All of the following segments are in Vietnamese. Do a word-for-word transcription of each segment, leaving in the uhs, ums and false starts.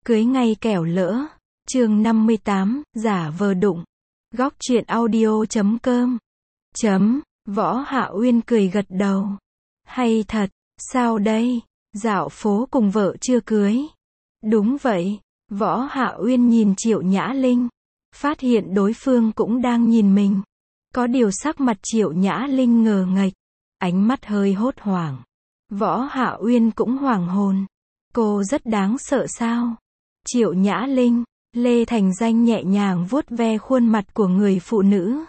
Cưới ngay kẻo lỡ. Chương năm mươi tám, giả vờ đụng. Góc truyện audio chấm com. Chấm, Võ Hạ Uyên cười gật đầu. Hay thật, sao đây? Dạo phố cùng vợ chưa cưới. Đúng vậy, Võ Hạ Uyên nhìn Triệu Nhã Linh. Phát hiện đối phương cũng đang nhìn mình. Có điều sắc mặt Triệu Nhã Linh ngờ nghệch. Ánh mắt hơi hốt hoảng. Võ Hạ Uyên cũng hoảng hồn. Cô rất đáng sợ sao? Triệu Nhã Linh, Lê Thành Danh nhẹ nhàng vuốt ve khuôn mặt của người phụ nữ.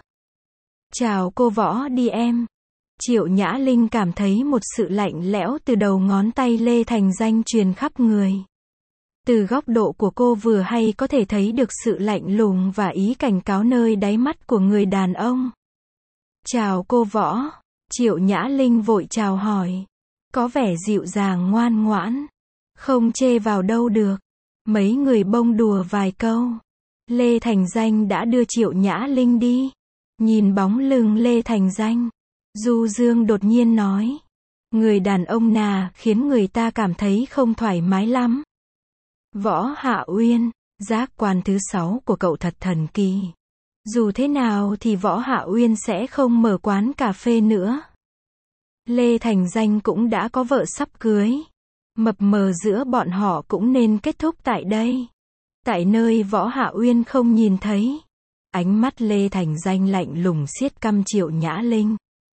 Chào cô Võ đi em. Triệu Nhã Linh cảm thấy một sự lạnh lẽo từ đầu ngón tay Lê Thành Danh truyền khắp người. Từ góc độ của cô vừa hay có thể thấy được sự lạnh lùng và ý cảnh cáo nơi đáy mắt của người đàn ông. Chào cô Võ. Triệu Nhã Linh vội chào hỏi. Có vẻ dịu dàng ngoan ngoãn. Không chê vào đâu được. Mấy người bông đùa vài câu. Lê Thành Danh đã đưa Triệu Nhã Linh đi. Nhìn bóng lưng Lê Thành Danh, Du Dương đột nhiên nói. Người đàn ông nà khiến người ta cảm thấy không thoải mái lắm. Võ Hạ Uyên, giác quan thứ sáu của cậu thật thần kỳ. Dù thế nào thì Võ Hạ Uyên sẽ không mở quán cà phê nữa. Lê Thành Danh cũng đã có vợ sắp cưới. Mập mờ giữa bọn họ cũng nên kết thúc tại đây. Tại nơi Võ Hạ Uyên không nhìn thấy. Ánh mắt Lê Thành Danh lạnh lùng siết căm Triệu Nhã Linh.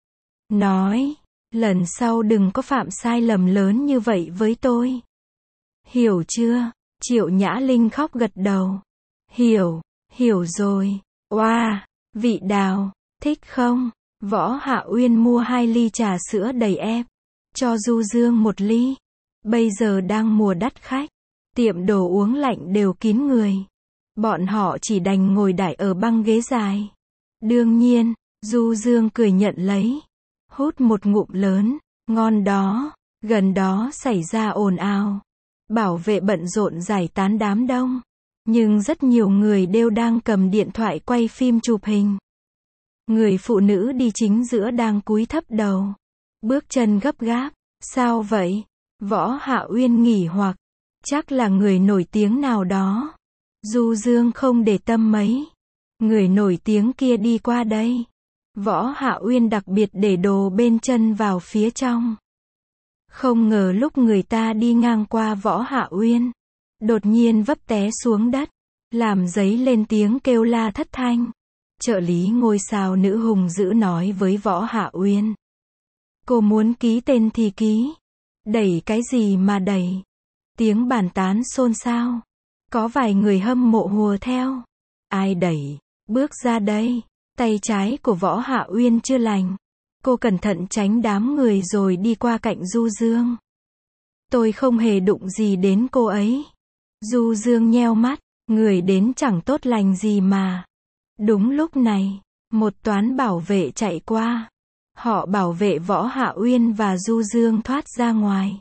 Nói, lần sau đừng có phạm sai lầm lớn như vậy với tôi. Hiểu chưa? Triệu Nhã Linh khóc gật đầu. Hiểu, hiểu rồi. Oa, wow, vị đào, thích không? Võ Hạ Uyên mua hai ly trà sữa đầy ép. Cho Du Dương một ly. Bây giờ đang mùa đắt khách. Tiệm đồ uống lạnh đều kín người. Bọn họ chỉ đành ngồi đại ở băng ghế dài. Đương nhiên, Du Dương cười nhận lấy. Hút một ngụm lớn. Ngon đó. Gần đó xảy ra ồn ào. Bảo vệ bận rộn giải tán đám đông. Nhưng rất nhiều người đều đang cầm điện thoại quay phim chụp hình. Người phụ nữ đi chính giữa đang cúi thấp đầu. Bước chân gấp gáp. Sao vậy? Võ Hạ Uyên nghỉ hoặc. Chắc là người nổi tiếng nào đó. Du Dương không để tâm mấy. Người nổi tiếng kia đi qua đây. Võ Hạ Uyên đặc biệt để đồ bên chân vào phía trong. Không ngờ lúc người ta đi ngang qua Võ Hạ Uyên, đột nhiên vấp té xuống đất, làm dấy lên tiếng kêu la thất thanh. Trợ lý ngôi sao nữ hùng dữ nói với Võ Hạ Uyên. Cô muốn ký tên thì ký. Đẩy cái gì mà đẩy? Tiếng bàn tán xôn xao. Có vài người hâm mộ hùa theo. Ai đẩy? Bước ra đây. Tay trái của Võ Hạ Uyên chưa lành. Cô cẩn thận tránh đám người rồi đi qua cạnh Du Dương. Tôi không hề đụng gì đến cô ấy. Du Dương nheo mắt. Người đến chẳng tốt lành gì mà. Đúng lúc này, một toán bảo vệ chạy qua. Họ bảo vệ Võ Hạ Uyên và Du Dương thoát ra ngoài.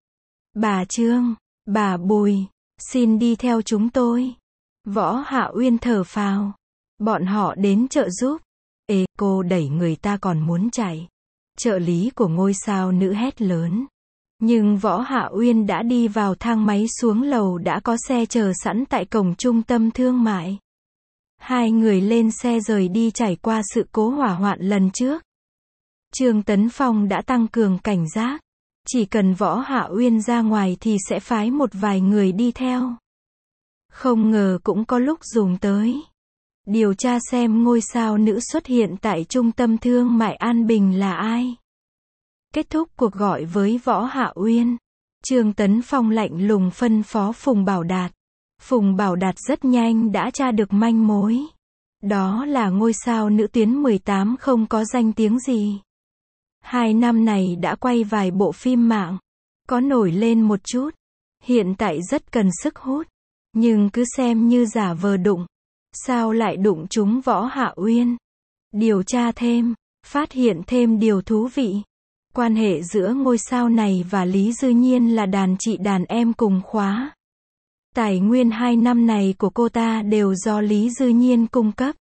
Bà Trương, bà Bùi, xin đi theo chúng tôi. Võ Hạ Uyên thở phào. Bọn họ đến trợ giúp. Ê, cô đẩy người ta còn muốn chạy. Trợ lý của ngôi sao nữ hét lớn. Nhưng Võ Hạ Uyên đã đi vào thang máy xuống lầu, đã có xe chờ sẵn tại cổng trung tâm thương mại. Hai người lên xe rời đi trải qua sự cố hỏa hoạn lần trước. Trương Tấn Phong đã tăng cường cảnh giác. Chỉ cần Võ Hạ Uyên ra ngoài thì sẽ phái một vài người đi theo. Không ngờ cũng có lúc dùng tới. Điều tra xem ngôi sao nữ xuất hiện tại trung tâm thương mại An Bình là ai. Kết thúc cuộc gọi với Võ Hạ Uyên, Trương Tấn Phong lạnh lùng phân phó Phùng Bảo Đạt. Phùng Bảo Đạt rất nhanh đã tra được manh mối. Đó là ngôi sao nữ tuyến mười tám không có danh tiếng gì. Hai năm này đã quay vài bộ phim mạng. Có nổi lên một chút. Hiện tại rất cần sức hút. Nhưng cứ xem như giả vờ đụng. Sao lại đụng trúng Võ Hạ Uyên? Điều tra thêm. Phát hiện thêm điều thú vị. Quan hệ giữa ngôi sao này và Lý Dư Nhiên là đàn chị đàn em cùng khóa. Tài nguyên hai năm này của cô ta đều do Lý Dư Nhiên cung cấp.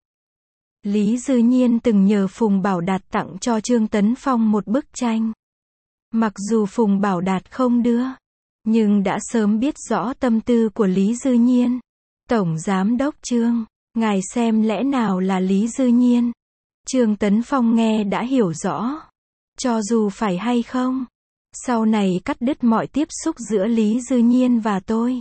Lý Dư Nhiên từng nhờ Phùng Bảo Đạt tặng cho Trương Tấn Phong một bức tranh. Mặc dù Phùng Bảo Đạt không đưa, nhưng đã sớm biết rõ tâm tư của Lý Dư Nhiên. Tổng Giám đốc Trương, ngài xem lẽ nào là Lý Dư Nhiên? Trương Tấn Phong nghe đã hiểu rõ. Cho dù phải hay không, sau này cắt đứt mọi tiếp xúc giữa Lý Dư Nhiên và tôi.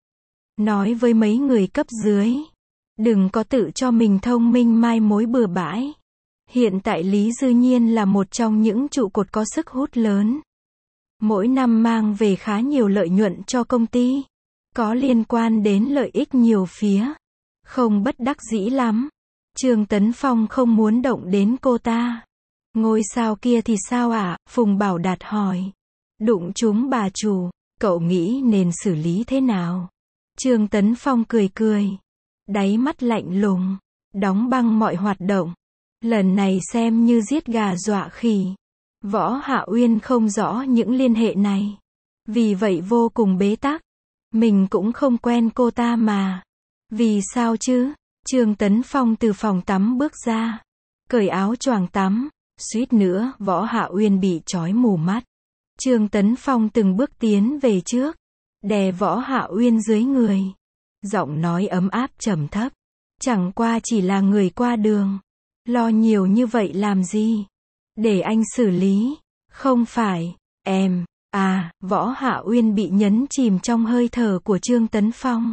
Nói với mấy người cấp dưới, đừng có tự cho mình thông minh mai mối bừa bãi. Hiện tại Lý Dư Nhiên là một trong những trụ cột có sức hút lớn. Mỗi năm mang về khá nhiều lợi nhuận cho công ty. Có liên quan đến lợi ích nhiều phía. Không bất đắc dĩ lắm. Trương Tấn Phong không muốn động đến cô ta. Ngôi sao kia thì sao ạ? À? Phùng Bảo Đạt hỏi. Đụng chúng bà chủ, cậu nghĩ nên xử lý thế nào? Trương Tấn Phong cười cười. Đáy mắt lạnh lùng. Đóng băng mọi hoạt động. Lần này xem như giết gà dọa khỉ. Võ Hạ Uyên không rõ những liên hệ này. Vì vậy vô cùng bế tắc. Mình cũng không quen cô ta mà. Vì sao chứ? Trương Tấn Phong từ phòng tắm bước ra. Cởi áo choàng tắm. Suýt nữa, Võ Hạ Uyên bị trói mù mắt. Trương Tấn Phong từng bước tiến về trước. Đè Võ Hạ Uyên dưới người. Giọng nói ấm áp trầm thấp. Chẳng qua chỉ là người qua đường. Lo nhiều như vậy làm gì? Để anh xử lý. Không phải, em, à, Võ Hạ Uyên bị nhấn chìm trong hơi thở của Trương Tấn Phong.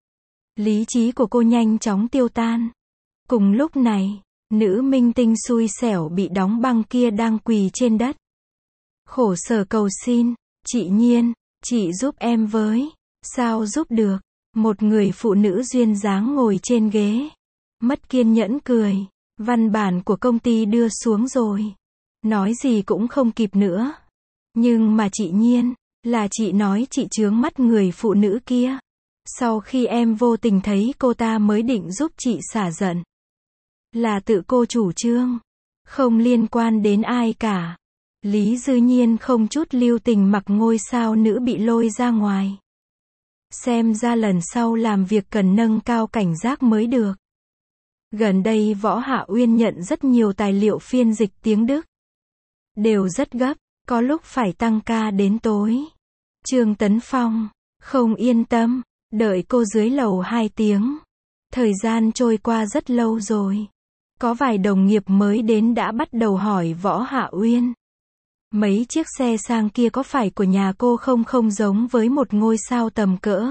Lý trí của cô nhanh chóng tiêu tan. Cùng lúc này, nữ minh tinh xui xẻo bị đóng băng kia đang quỳ trên đất. Khổ sở cầu xin, chị Nhiên, chị giúp em với. Sao giúp được? Một người phụ nữ duyên dáng ngồi trên ghế. Mất kiên nhẫn cười. Văn bản của công ty đưa xuống rồi. Nói gì cũng không kịp nữa. Nhưng mà chị Nhiên, là chị nói chị chướng mắt người phụ nữ kia. Sau khi em vô tình thấy cô ta mới định giúp chị xả giận. Là tự cô chủ trương. Không liên quan đến ai cả. Lý Dư Nhiên không chút lưu tình mặc ngôi sao nữ bị lôi ra ngoài. Xem ra lần sau làm việc cần nâng cao cảnh giác mới được. Gần đây Võ Hạ Uyên nhận rất nhiều tài liệu phiên dịch tiếng Đức. Đều rất gấp, có lúc phải tăng ca đến tối. Trương Tấn Phong, không yên tâm, đợi cô dưới lầu hai tiếng. Thời gian trôi qua rất lâu rồi. Có vài đồng nghiệp mới đến đã bắt đầu hỏi Võ Hạ Uyên. Mấy chiếc xe sang kia có phải của nhà cô không? Không giống với một ngôi sao tầm cỡ.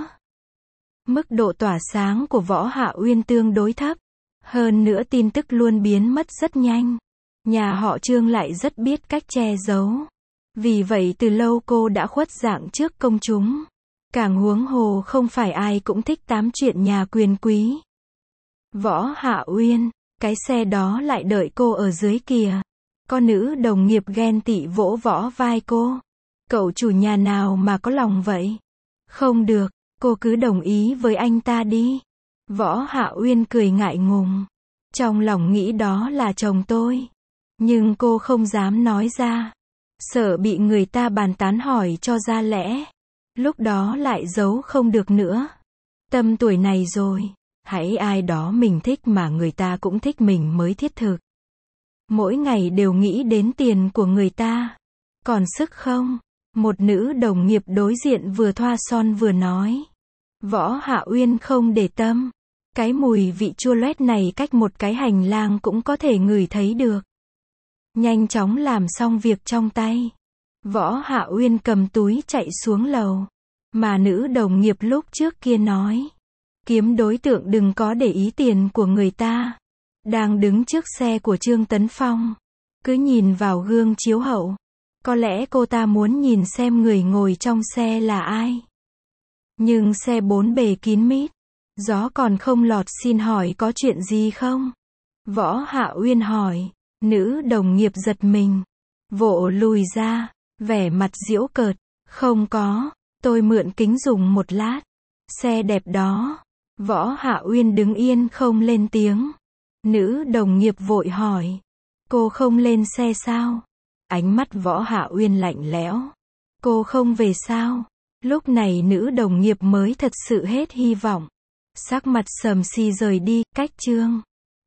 Mức độ tỏa sáng của Võ Hạ Uyên tương đối thấp. Hơn nữa tin tức luôn biến mất rất nhanh. Nhà họ Trương lại rất biết cách che giấu. Vì vậy từ lâu cô đã khuất dạng trước công chúng. Càng huống hồ không phải ai cũng thích tám chuyện nhà quyền quý. Võ Hạ Uyên, cái xe đó lại đợi cô ở dưới kìa. Có nữ đồng nghiệp ghen tị vỗ võ vai cô. Cậu chủ nhà nào mà có lòng vậy? Không được, cô cứ đồng ý với anh ta đi. Võ Hạ Uyên cười ngại ngùng. Trong lòng nghĩ đó là chồng tôi. Nhưng cô không dám nói ra. Sợ bị người ta bàn tán hỏi cho ra lẽ. Lúc đó lại giấu không được nữa. Tầm tuổi này rồi. Hãy ai đó mình thích mà người ta cũng thích mình mới thiết thực. Mỗi ngày đều nghĩ đến tiền của người ta. Còn sức không? Một nữ đồng nghiệp đối diện vừa thoa son vừa nói. Võ Hạ Uyên không để tâm. Cái mùi vị chua loét này cách một cái hành lang cũng có thể ngửi thấy được. Nhanh chóng làm xong việc trong tay. Võ Hạ Uyên cầm túi chạy xuống lầu. Mà nữ đồng nghiệp lúc trước kia nói. Kiếm đối tượng đừng có để ý tiền của người ta. Đang đứng trước xe của Trương Tấn Phong. Cứ nhìn vào gương chiếu hậu. Có lẽ cô ta muốn nhìn xem người ngồi trong xe là ai. Nhưng xe bốn bề kín mít. Gió còn không lọt, xin hỏi có chuyện gì không? Võ Hạ Uyên hỏi. Nữ đồng nghiệp giật mình. Vội lùi ra. Vẻ mặt giễu cợt. Không có. Tôi mượn kính dùng một lát. Xe đẹp đó. Võ Hạ Uyên đứng yên không lên tiếng. Nữ đồng nghiệp vội hỏi. Cô không lên xe sao? Ánh mắt Võ Hạ Uyên lạnh lẽo. Cô không về sao? Lúc này nữ đồng nghiệp mới thật sự hết hy vọng. Sắc mặt xầm xì rời đi, cách Trương